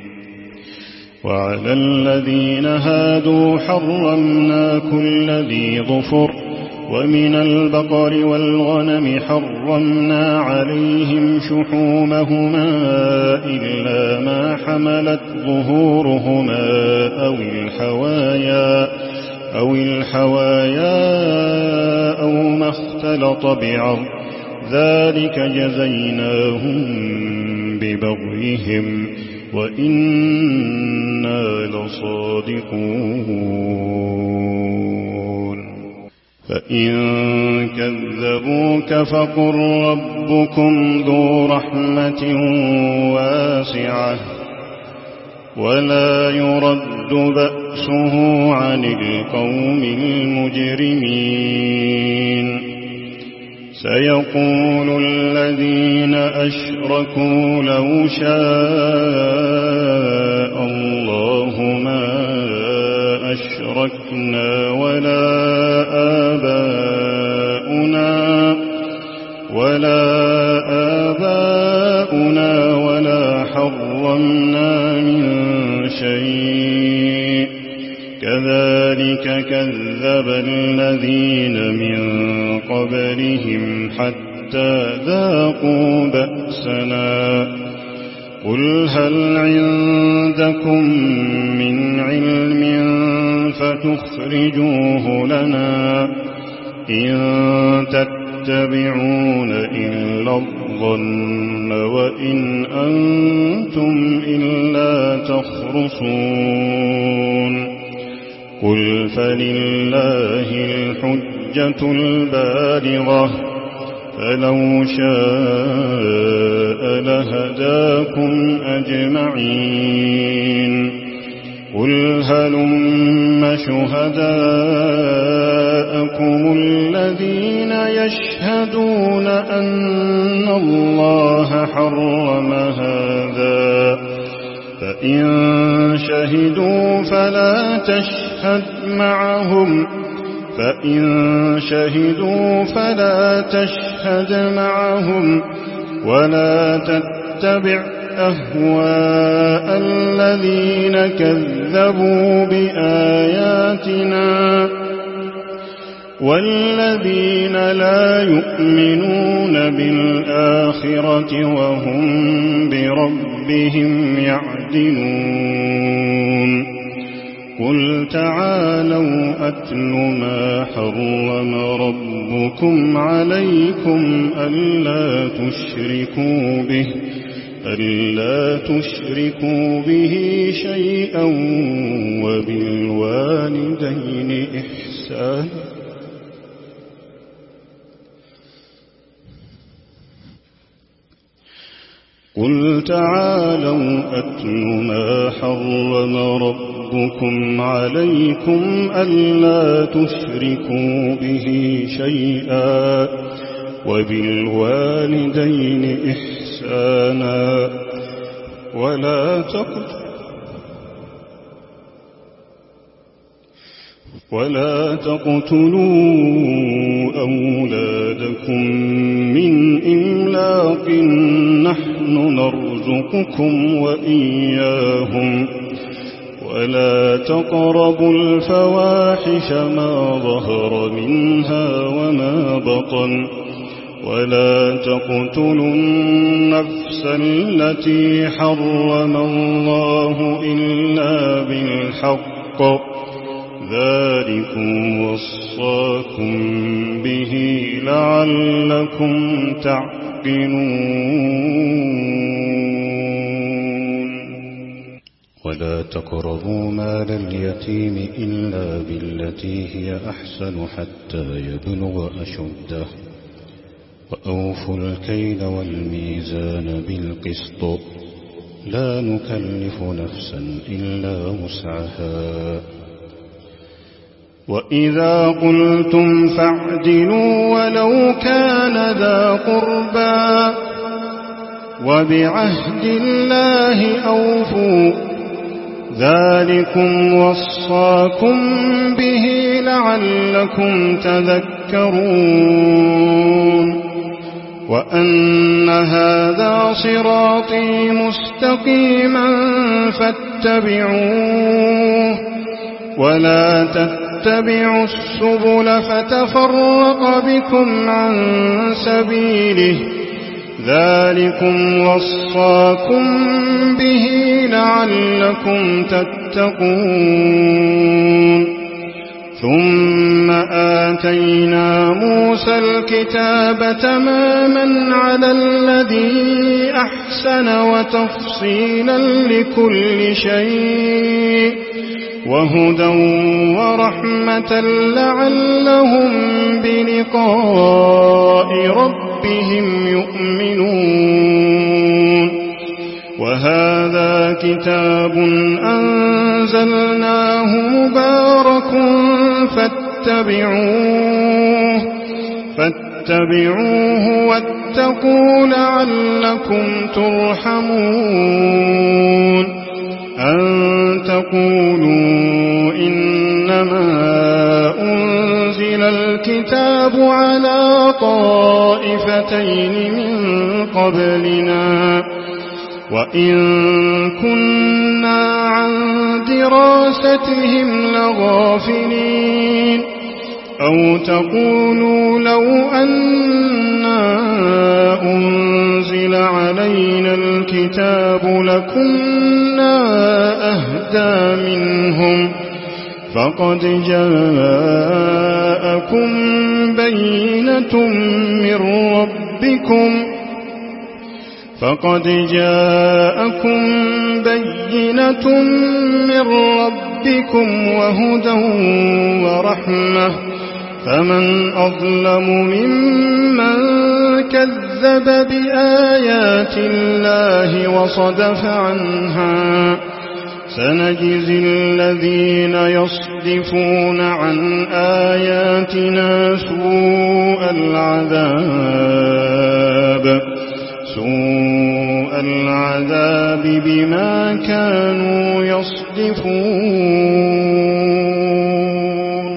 وعلى الذين هادوا حرمنا كل ذي ظفر ومن البقر والغنم حرمنا عليهم شحومهما إلا ما حملت ظهورهما أو الحوايا أو ما اختلط بعظم ذلك جزيناهم ببغيهم وإنا لصادقون فإن كذبوك فقل ربكم ذو رحمة واسعة ولا يرد بأسه عن القوم المجرمين سيقول الذين أشركوا لو شاء الله ما أشركنا ولا آباؤنا ولا حرمنا من شيء كذلك كذب الذين من قبلهم حتى ذاقوا بأسنا قل هل عندكم من علم فتخرجوه لنا إن تتبعون إلا الظن وإن أنتم إلا تخرصون قل فلله الحجة البالغة فلو شاء لهداكم أجمعين قل هلم شهداءكم الذين يشهدون أن الله حرم هذا فإن شهدوا فلا تشهد معهم ولا تتبع أهواء الذين كذبوا بآياتنا والذين لا يؤمنون بالآخرة وهم بربهم يعدلون قل تعالوا أتل ما حرم ربكم عليكم ألا تشركوا به شيئا وبالوالدين إحسانا قل تعالوا أتل ما حرم ربكم عليكم ألا تشركوا به شيئا وبالوالدين إحسانا ولا تقتلوا أولادكم من إملاق نحن نرزقكم وإياهم ولا تقربوا الفواحش ما ظهر منها وما بطن ولا تقتلوا النفس التي حرم الله إلا بالحق ذلكم وصاكم به لعلكم تعقلون ولا تقربوا مال اليتيم إلا بالتي هي أحسن حتى يبلغ أشده وأوفوا الكيل والميزان بالقسط لا نكلف نفسا إلا وسعها وإذا قلتم فاعدلوا ولو كان ذا قربى وبعهد الله أوفوا ذلكم وصاكم به لعلكم تذكرون وأن هذا صراطي مستقيما فاتبعوه ولا تتبعوا السبل فتفرق بكم عن سبيله ذلكم وصاكم به لعلكم تتقون ثم آتينا موسى الكتاب تماما على الذي أحسن وتفصيلا لكل شيء وهدى ورحمة لعلهم بلقاء ربهم يؤمنون. وهذا كتاب أنزلناه مبارك فاتبعوه واتقوا لعلكم ترحمون. أن تقولوا إنما أنزل الكتاب على طائفتين من قبلنا وإن كنا عن دراستهم لغافلين. أو تقولوا لو أنا أنزل علينا الكتاب لكنا أهدى منهم فقد جاءكم بينة من ربكم وهدى ورحمة فمن أظلم ممن كذب بآيات الله وصدف عنها. سنجزي الذين يصدفون عن آياتنا سوء العذاب بما كانوا يصدفون.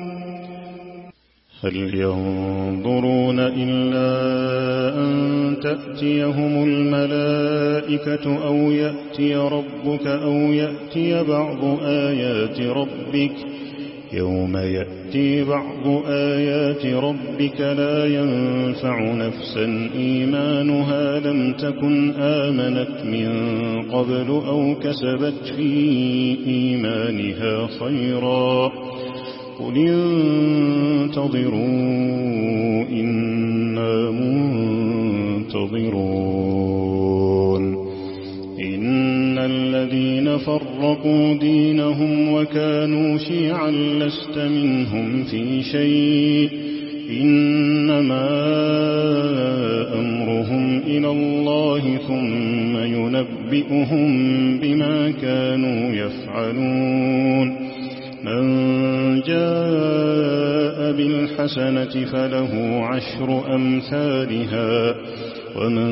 هل ينظرون إلا أن تأتيهم الملائكة أو يأتي ربك أو يأتي بعض آيات ربك يوم يأتي بعض آيات ربك لا ينفع نفسا إيمانها لم تكن آمنت من قبل أو كسبت في إيمانها خيرا قل انتظروا إنا منتظرون. إن الذين فرقوا دينهم وكانوا شيعا لست منهم في شيء إنما أمرهم إلى الله ثم ينبئهم بما كانوا يفعلون. من جاء بالحسنة فله 10 أمثالها ومن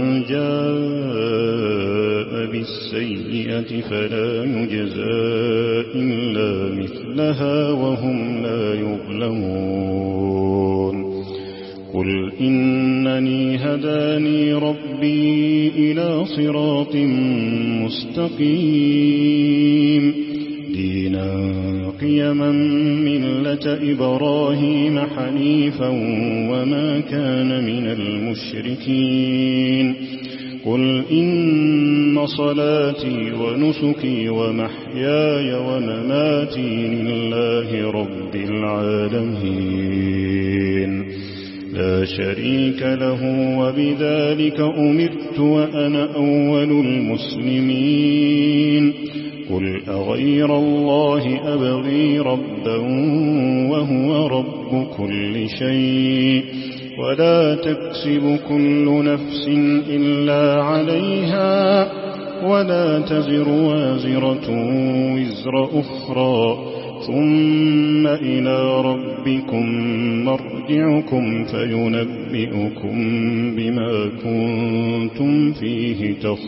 جاء بالسيئة فلا يجزى إلا مثلها وهم لا يظلمون. قل إنني هداني ربي إلى صراط مستقيم دينا قيما ملة إبراهيم حنيفا وما كان من المشركين. قل إن صلاتي ونسكي ومحياي ومماتي لله رب العالمين لا شريك له وبذلك أمرت وأنا أول المسلمين. قل أغير الله أبغي ربا وهو رب كل شيء ولا تكسب كل نفس إلا عليها ولا تزر وازرة وزر أخرى ثم إلى ربكم مرجعكم فينبئكم بما كنتم فيه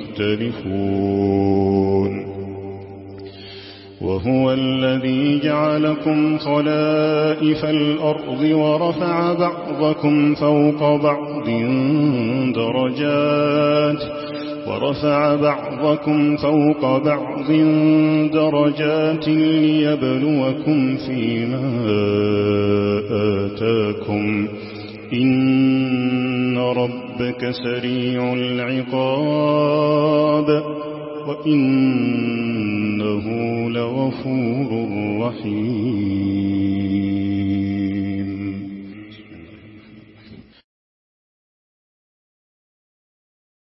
تختلفون. وهو الذي جعلكم خلائف الأرض ورفع بعضكم فوق بعض درجات ليبلوكم فيما آتاكم إن ربك سريع العقاب وإنه لغفور رحيم.